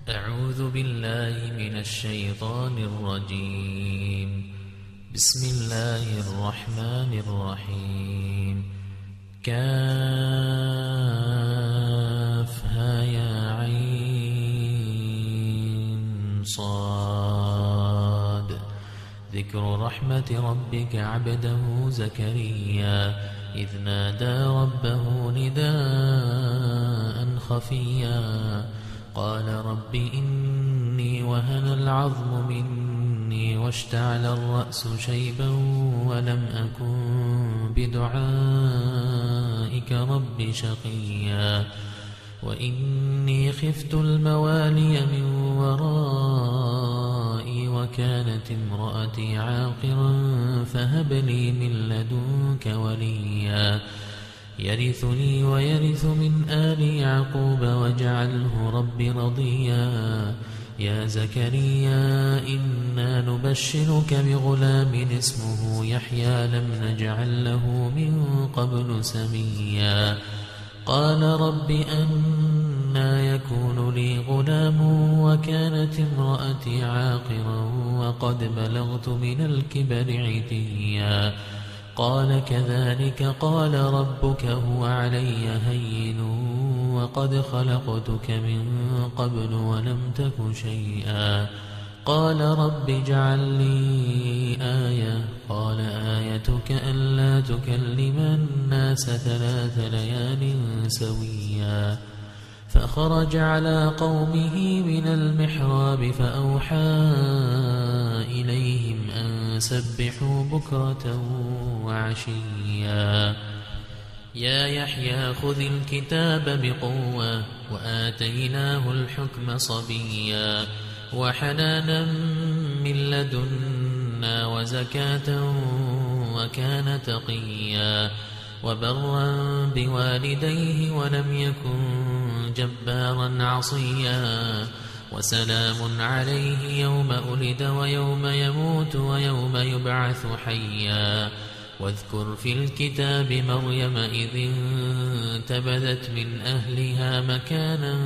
أعوذ بالله من الشيطان الرجيم. بسم الله الرحمن الرحيم. كافها يا عين صاد. ذكر رحمة ربك عبده زكريا إذ نادى ربه نداء خفيا قال رب إني وهن العظم مني واشتعل الرأس شيبا ولم أكن بدعائك رب شقيا وإني خفت الموالي من ورائي وكانت امرأتي عاقرا فهب لي من لدنك وليا يرثني ويرث من آل يعقوب واجعله رب رضيا يا زكريا إنا نبشرك بغلام اسمه يحيى لم نجعل له من قبل سميا قال رب أنى يكون لي غلام وكانت امرأتي عاقرا وقد بلغت من الكبر عتيا قال كذلك قال ربك هو علي هين وقد خلقتك من قبل ولم تك شيئا قال رب اجعل لي آية قال آيتك ألا تكلم الناس 3 ليال سويا فخرج على قومه من المحراب فأوحى إليهم أن سبحوا بكرة وعشيا يا يحيى خذ الكتاب بقوة وآتيناه الحكم صبيا وحنانا من لدنا وزكاة وكان تقيا وبرا بوالديه ولم يكن جبارا عصيا وسلام عليه يوم ولد ويوم يموت ويوم يبعث حيا واذكر في الكتاب مريم إذ انتبذت من أهلها مكانا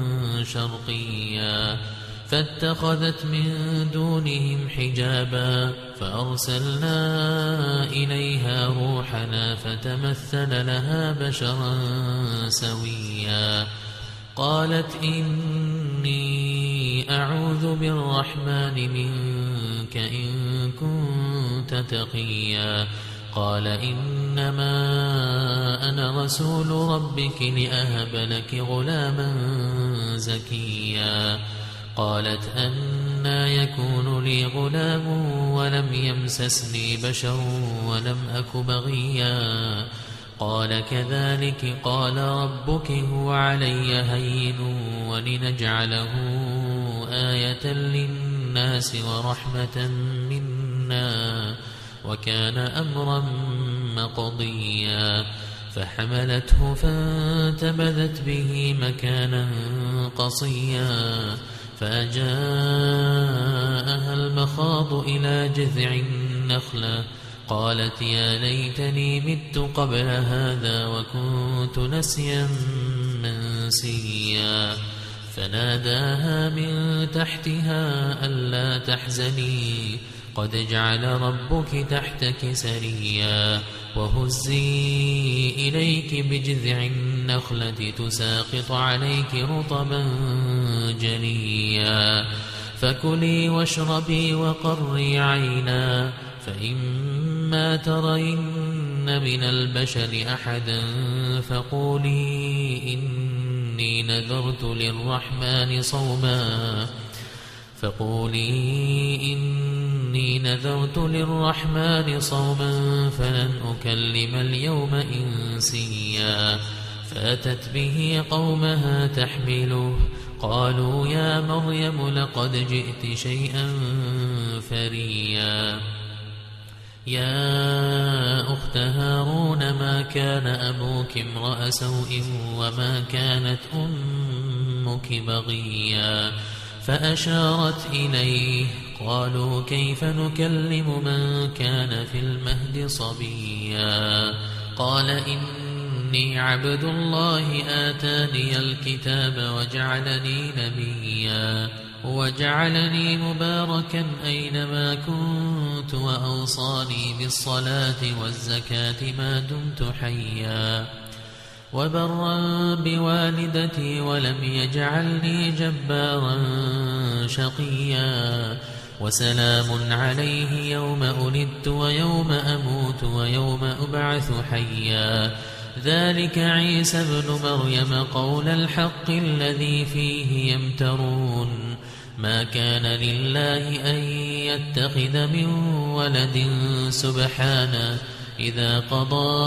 شرقيا فاتخذت من دونهم حجابا فأرسلنا إليها روحنا فتمثل لها بشرا سويا قالت إني أعوذ بالرحمن منك إن كنت تقيا قال إنما أنا رسول ربك لأهب لك غلاما زكيا قالت أنى يكون لي غلام ولم يمسسني بشر ولم أك بغيا قال كذلك قال ربك هو علي هين ولنجعله آية للناس ورحمة منا وكان أمرا مقضيا فحملته فانتبذت به مكانا قصيا فجاءها المخاض إلى جذع النخلة قالت يا ليتني مت قبل هذا وكنت نسيا منسيا فناداها من تحتها ألا تحزني قد جعل ربك تحتك سريا وهزي إليك بجذع النخلة تساقط عليك رطبا جنيا فكلي واشربي وقري عينا فإما ترين من البشر أحدا فقولي إني نذرت للرحمن صوما فلن أكلم اليوم إنسيا فأتت به قومها تحمله قالوا يا مريم لقد جئت شيئا فريا يا أخت هارون ما كان أبوك امرأ سوء وما كانت أمك بغيا فأشارت إليه قالوا كيف نكلم من كان في المهد صبيا قال إني إني عبد الله آتاني الكتاب وجعلني نبيا وجعلني مباركا أينما كنت وأوصاني بالصلاة والزكاة ما دمت حيا وبرا بوالدتي ولم يجعلني جبارا شقيا وسلام عليه يوم ولدت ويوم أموت ويوم أبعث حيا ذلك عيسى ابن مريم قول الحق الذي فيه يمترون ما كان لله أن يتخذ من ولد سبحانه إذا قضى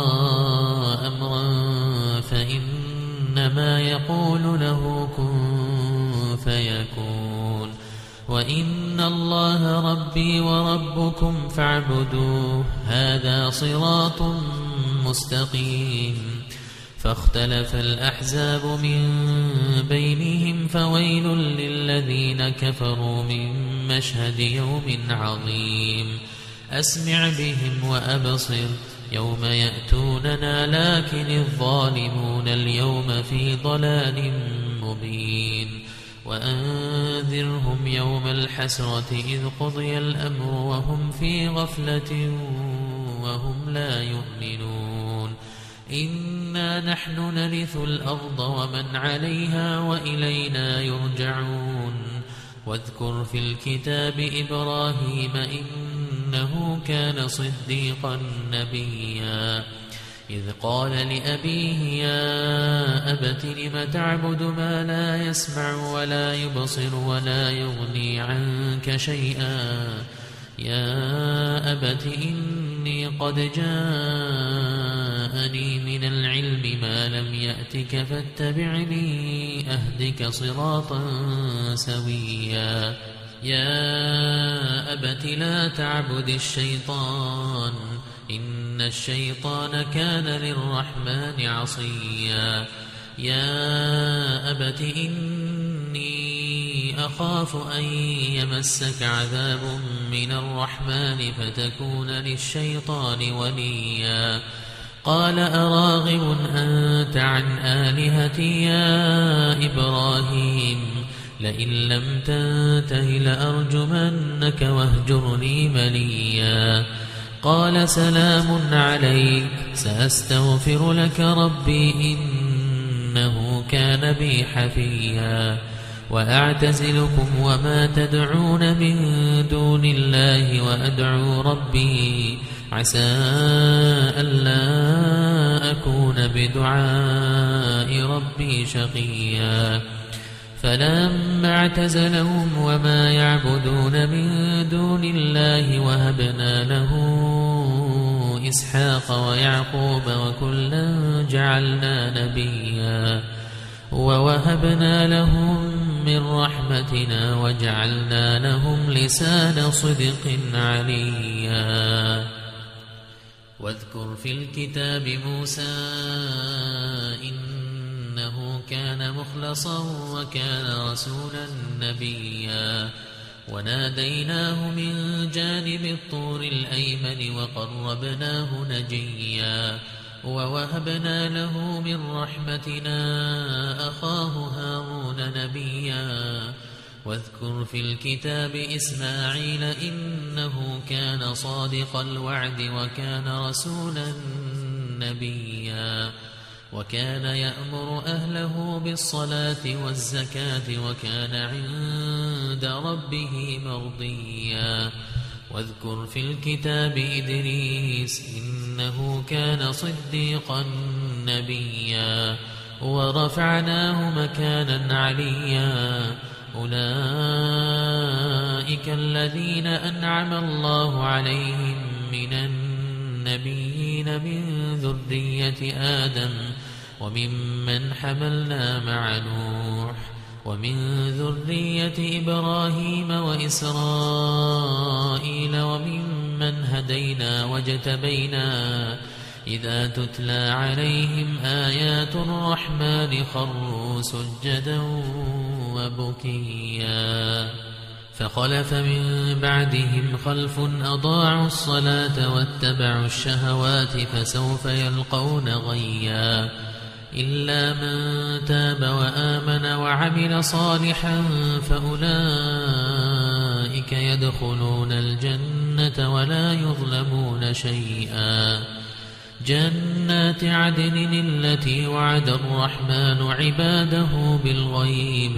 أمرا فإنما يقول له كن فيكون وإن الله ربي وربكم فاعبدوه هذا صراط مستقيم فاختلف الأحزاب من بينهم فويل للذين كفروا من مشهد يوم عظيم أسمع بهم وأبصر يوم يأتوننا لكن الظالمون اليوم في ضلال مبين وأنذرهم يوم الحسرة إذ قضي الأمر وهم في غفلة وهم لا يؤمنون إنا نحن نرث الأرض ومن عليها وإلينا يرجعون واذكر في الكتاب إبراهيم إنه كان صديقا نبيا إذ قال لأبيه يا أبت لم تعبد ما لا يسمع ولا يبصر ولا يغني عنك شيئا يا أبت إني قد جاءني من العلم ما لم يأتك فاتبعني أهدك صراطا سويا يا أبت لا تعبد الشيطان إن الشيطان كان للرحمن عصيا يا أبت إني أخاف أن يمسك عذاب من الرحمن فتكون للشيطان وليا قال أراغب أنت عن آلهتي يا إبراهيم لئن لم تنته لأرجمنك واهجرني مليا قال سلام عليك سأستغفر لك ربي إنه كان بي حفيا وأعتزلكم وما تدعون من دون الله وأدعو ربي عسى ألا أكون بدعاء ربي شقيا فلما اعتزلهم وما يعبدون من دون الله وهبنا له إسحاق ويعقوب وكلا جعلنا نبيا ووهبنا لهم من رحمتنا وجعلنا لهم لسان صدق عليا واذكر في الكتاب موسى إنه كان مخلصا وكان رسولا نبيا وناديناه من جانب الطور الأيمن وقربناه نجيا ووهبنا له من رحمتنا أخاه هارون نبيا واذكر في الكتاب إسماعيل إنه كان صادق الوعد وكان رسولا نبيا وكان يأمر أهله بالصلاة والزكاة وكان عند ربه مرضيا واذكر في الكتاب إدريس إنه كان صديقا نبيا ورفعناه مكانا عليا أولئك الذين أنعم الله عليهم من النبيين من ذرية آدم وممن حملنا مع نوح ومن ذرية إبراهيم وإسرائيل وممن هدينا واجتبينا إذا تتلى عليهم آيات الرحمن خروا سجدا وبكيا فخلف من بعدهم خلف أضاعوا الصلاة واتبعوا الشهوات فسوف يلقون غيا إلا من تاب وآمن وعمل صالحا فأولئك يدخلون الجنة ولا يظلمون شيئا جنات عدن التي وعد الرحمن عباده بالغيب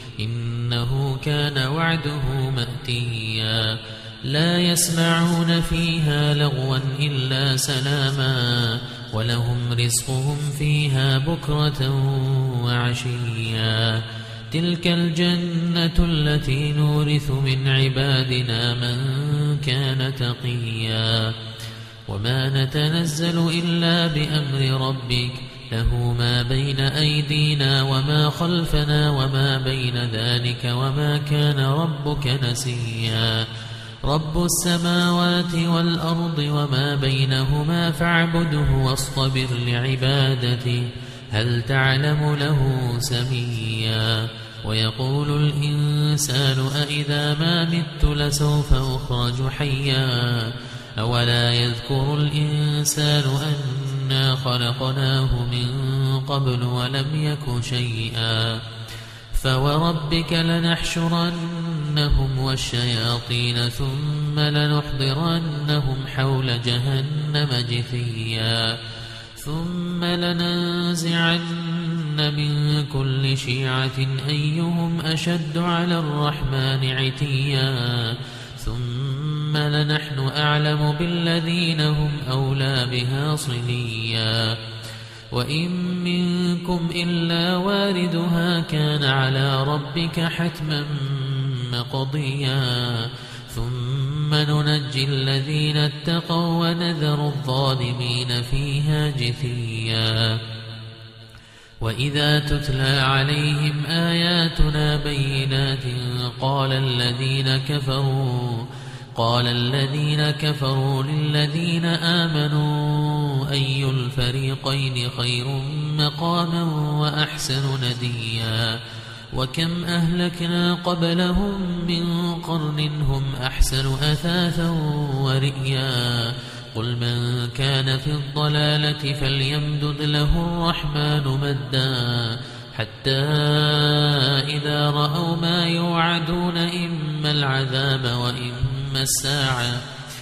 إنه كان وعده مأتيا لا يسمعون فيها لغوا إلا سلاما ولهم رزقهم فيها بكرة وعشيا تلك الجنة التي نورث من عبادنا من كان تقيا وما نتنزل إلا بأمر ربك له ما بين أيدينا وما خلفنا وما بين ذلك وما كان ربك نسيا رب السماوات والأرض وما بينهما فاعبده واصطبر لعبادته هل تعلم له سميا ويقول الإنسان أإذا ما مت لسوف أخرج حيا أولا يذكر الإنسان أنا خلقناه من قبل ولم يك شيئا فوربك لنحشرنهم والشياطين ثم لنحضرنهم حول جهنم جثيا ثم لننزعن من كل شيعة أيهم أشد على الرحمن عتيا ثم لنحن أعلم بالذين هم أولى بها صليا وإن منكم إلا واردها كان على ربك حتما مقضيا ثم ننجي الذين اتقوا ونذر الظالمين فيها جثيا وإذا تتلى عليهم آياتنا بينات قال الذين كفروا للذين آمنوا أي الفريقين خير مقاما وأحسن نديا وكم أهلكنا قبلهم من قرن هم أحسن أثاثا ورئيا قل من كان في الضلالة فليمدد له الرحمن مدا حتى إذا رأوا ما يوعدون إما العذاب وإما الساعة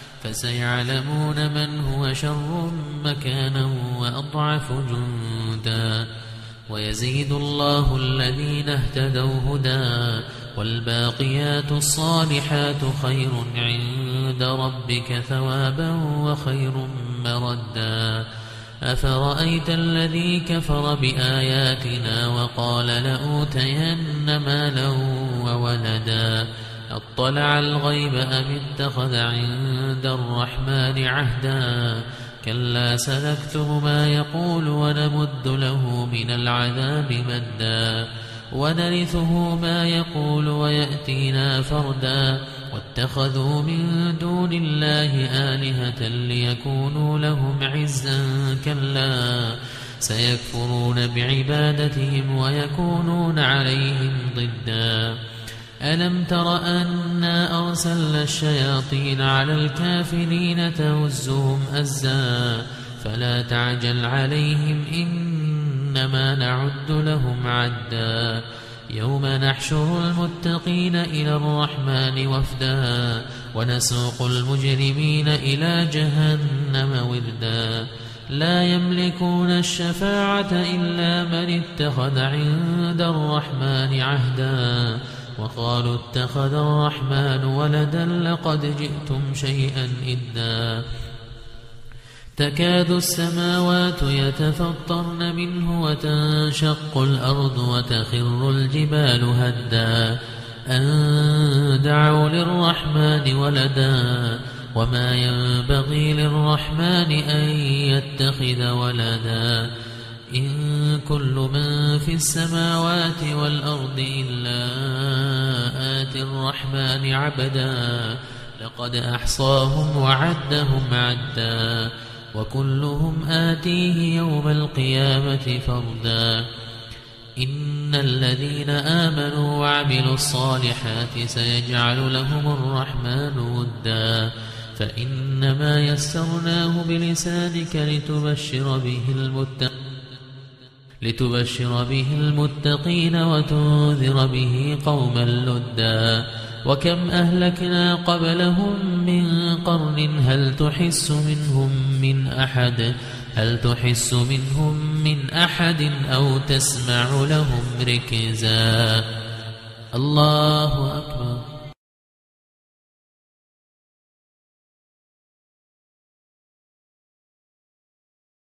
فسيعلمون من هو شر مكانا وأضعف جندا ويزيد الله الذين اهتدوا هدى والباقيات الصالحات خير عند ربك ثوابا وخير مردا أفرأيت الذي كفر بآياتنا وقال لأوتين مالا وولدا أطلع الغيب أم اتخذ عند الرحمن عهدا كلا سنكتب ما يقول ونمد له من العذاب مدا ونرثه ما يقول ويأتينا فردا واتخذوا من دون الله آلهة ليكونوا لهم عزا كلا سيكفرون بعبادتهم ويكونون عليهم ضدا ألم تر أنا أرسلنا الشياطين على الكافرين تؤزهم أزا فلا تعجل عليهم إنما نعد لهم عدا يوم نحشر المتقين إلى الرحمن وفدا ونسوق المجرمين إلى جهنم وردا لا يملكون الشفاعة إلا من اتخذ عند الرحمن عهدا وقالوا اتخذ الرحمن ولدا لقد جئتم شيئا إدا تكاد السماوات يتفطرن منه وتنشق الأرض وتخر الجبال هدا أن دعوا للرحمن ولدا وما ينبغي للرحمن أن يتخذ ولدا إن كل من في السماوات والأرض إلا آتي الرحمن عبدا لقد أحصاهم وعدهم عدا وكلهم آتيه يوم القيامة فردا إن الذين آمنوا وعملوا الصالحات سيجعل لهم الرحمن ودا فإنما يسرناه بلسانك لتبشر به المتقين وتنذر به قوما لدا وكم أهلكنا قبلهم من قرن هل تحس منهم من أحد أو تسمع لهم ركزا الله أكبر.